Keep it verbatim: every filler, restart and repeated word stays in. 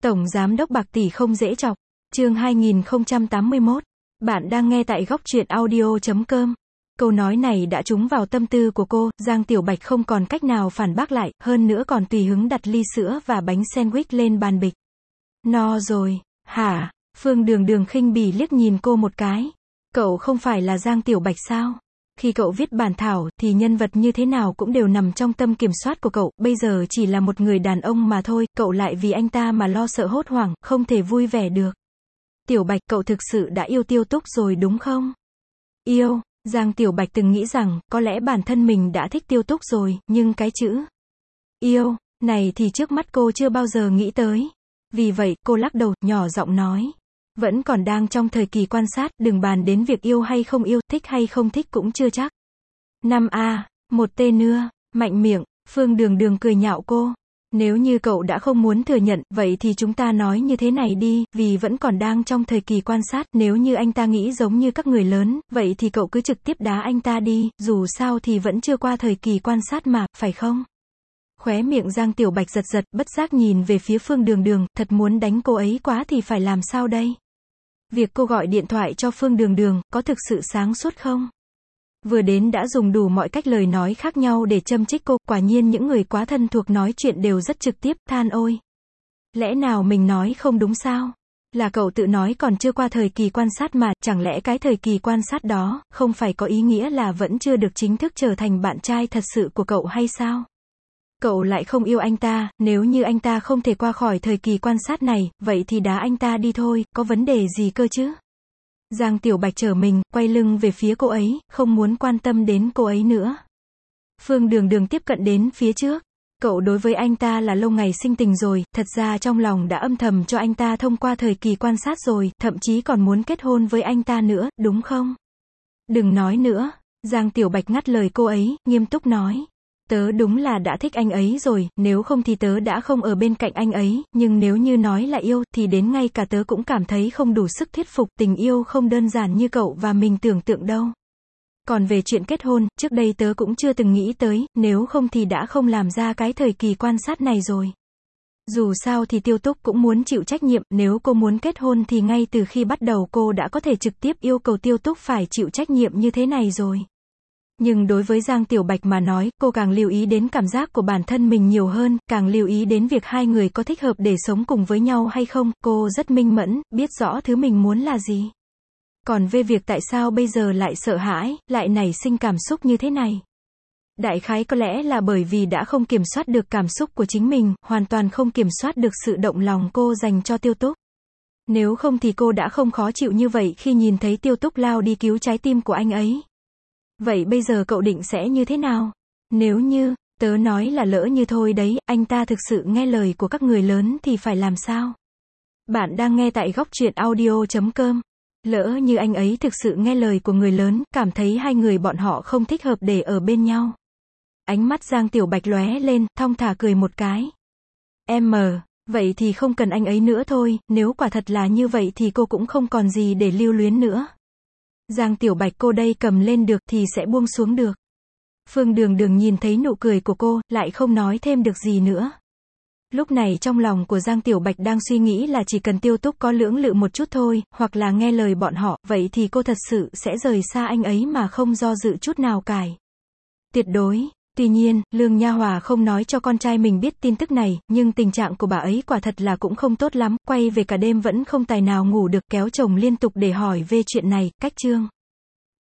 Tổng Giám đốc bạc tỷ không dễ chọc. Chương hai nghìn không trăm tám mươi mốt. Bạn đang nghe tại góc truyện audio chấm com. Câu nói này đã trúng vào tâm tư của cô, Giang Tiểu Bạch không còn cách nào phản bác lại, hơn nữa còn tùy hứng đặt ly sữa và bánh sandwich lên bàn bịch. No rồi, hả? Phương Đường Đường khinh bỉ liếc nhìn cô một cái. Cậu không phải là Giang Tiểu Bạch sao? Khi cậu viết bản thảo, thì nhân vật như thế nào cũng đều nằm trong tâm kiểm soát của cậu, bây giờ chỉ là một người đàn ông mà thôi, cậu lại vì anh ta mà lo sợ hốt hoảng, không thể vui vẻ được. Tiểu Bạch, cậu thực sự đã yêu Tiêu Túc rồi đúng không? Yêu, Giang Tiểu Bạch từng nghĩ rằng, có lẽ bản thân mình đã thích Tiêu Túc rồi, nhưng cái chữ yêu, này thì trước mắt cô chưa bao giờ nghĩ tới. Vì vậy, cô lắc đầu, nhỏ giọng nói. Vẫn còn đang trong thời kỳ quan sát, đừng bàn đến việc yêu hay không yêu, thích hay không thích cũng chưa chắc. năm A, một T nữa, mạnh miệng, Phương Đường Đường cười nhạo cô. Nếu như cậu đã không muốn thừa nhận, vậy thì chúng ta nói như thế này đi, vì vẫn còn đang trong thời kỳ quan sát, nếu như anh ta nghĩ giống như các người lớn, vậy thì cậu cứ trực tiếp đá anh ta đi, dù sao thì vẫn chưa qua thời kỳ quan sát mà, phải không? Khóe miệng Giang Tiểu Bạch giật giật, bất giác nhìn về phía Phương Đường Đường, thật muốn đánh cô ấy quá thì phải làm sao đây? Việc cô gọi điện thoại cho Phương Đường Đường, có thực sự sáng suốt không? Vừa đến đã dùng đủ mọi cách lời nói khác nhau để châm chích cô, quả nhiên những người quá thân thuộc nói chuyện đều rất trực tiếp, than ôi. Lẽ nào mình nói không đúng sao? Là cậu tự nói còn chưa qua thời kỳ quan sát mà, chẳng lẽ cái thời kỳ quan sát đó, không phải có ý nghĩa là vẫn chưa được chính thức trở thành bạn trai thật sự của cậu hay sao? Cậu lại không yêu anh ta, nếu như anh ta không thể qua khỏi thời kỳ quan sát này, vậy thì đá anh ta đi thôi, có vấn đề gì cơ chứ? Giang Tiểu Bạch trở mình, quay lưng về phía cô ấy, không muốn quan tâm đến cô ấy nữa. Phương Đường Đường tiếp cận đến phía trước. Cậu đối với anh ta là lâu ngày sinh tình rồi, thật ra trong lòng đã âm thầm cho anh ta thông qua thời kỳ quan sát rồi, thậm chí còn muốn kết hôn với anh ta nữa, đúng không? Đừng nói nữa. Giang Tiểu Bạch ngắt lời cô ấy, nghiêm túc nói. Tớ đúng là đã thích anh ấy rồi, nếu không thì tớ đã không ở bên cạnh anh ấy, nhưng nếu như nói là yêu, thì đến ngay cả tớ cũng cảm thấy không đủ sức thuyết phục, tình yêu không đơn giản như cậu và mình tưởng tượng đâu. Còn về chuyện kết hôn, trước đây tớ cũng chưa từng nghĩ tới, nếu không thì đã không làm ra cái thời kỳ quan sát này rồi. Dù sao thì Tiêu Túc cũng muốn chịu trách nhiệm, nếu cô muốn kết hôn thì ngay từ khi bắt đầu cô đã có thể trực tiếp yêu cầu Tiêu Túc phải chịu trách nhiệm như thế này rồi. Nhưng đối với Giang Tiểu Bạch mà nói, cô càng lưu ý đến cảm giác của bản thân mình nhiều hơn, càng lưu ý đến việc hai người có thích hợp để sống cùng với nhau hay không, cô rất minh mẫn, biết rõ thứ mình muốn là gì. Còn về việc tại sao bây giờ lại sợ hãi, lại nảy sinh cảm xúc như thế này. Đại khái có lẽ là bởi vì đã không kiểm soát được cảm xúc của chính mình, hoàn toàn không kiểm soát được sự động lòng cô dành cho Tiêu Túc. Nếu không thì cô đã không khó chịu như vậy khi nhìn thấy Tiêu Túc lao đi cứu trái tim của anh ấy. Vậy bây giờ cậu định sẽ như thế nào? Nếu như, tớ nói là lỡ như thôi đấy, anh ta thực sự nghe lời của các người lớn thì phải làm sao? Bạn đang nghe tại góc truyện audio chấm com. Lỡ như anh ấy thực sự nghe lời của người lớn, cảm thấy hai người bọn họ không thích hợp để ở bên nhau. Ánh mắt Giang Tiểu Bạch lóe lên, thong thả cười một cái. Em mờ, vậy thì không cần anh ấy nữa thôi, nếu quả thật là như vậy thì cô cũng không còn gì để lưu luyến nữa. Giang Tiểu Bạch, cô đây cầm lên được thì sẽ buông xuống được. Phương Đường Đường nhìn thấy nụ cười của cô, lại không nói thêm được gì nữa. Lúc này trong lòng của Giang Tiểu Bạch đang suy nghĩ là chỉ cần Tiêu Túc có lưỡng lự một chút thôi, hoặc là nghe lời bọn họ, vậy thì cô thật sự sẽ rời xa anh ấy mà không do dự chút nào cải. Tuyệt đối. Tuy nhiên, Lương Nha Hòa không nói cho con trai mình biết tin tức này, nhưng tình trạng của bà ấy quả thật là cũng không tốt lắm, quay về cả đêm vẫn không tài nào ngủ được, kéo chồng liên tục để hỏi về chuyện này, cách chương.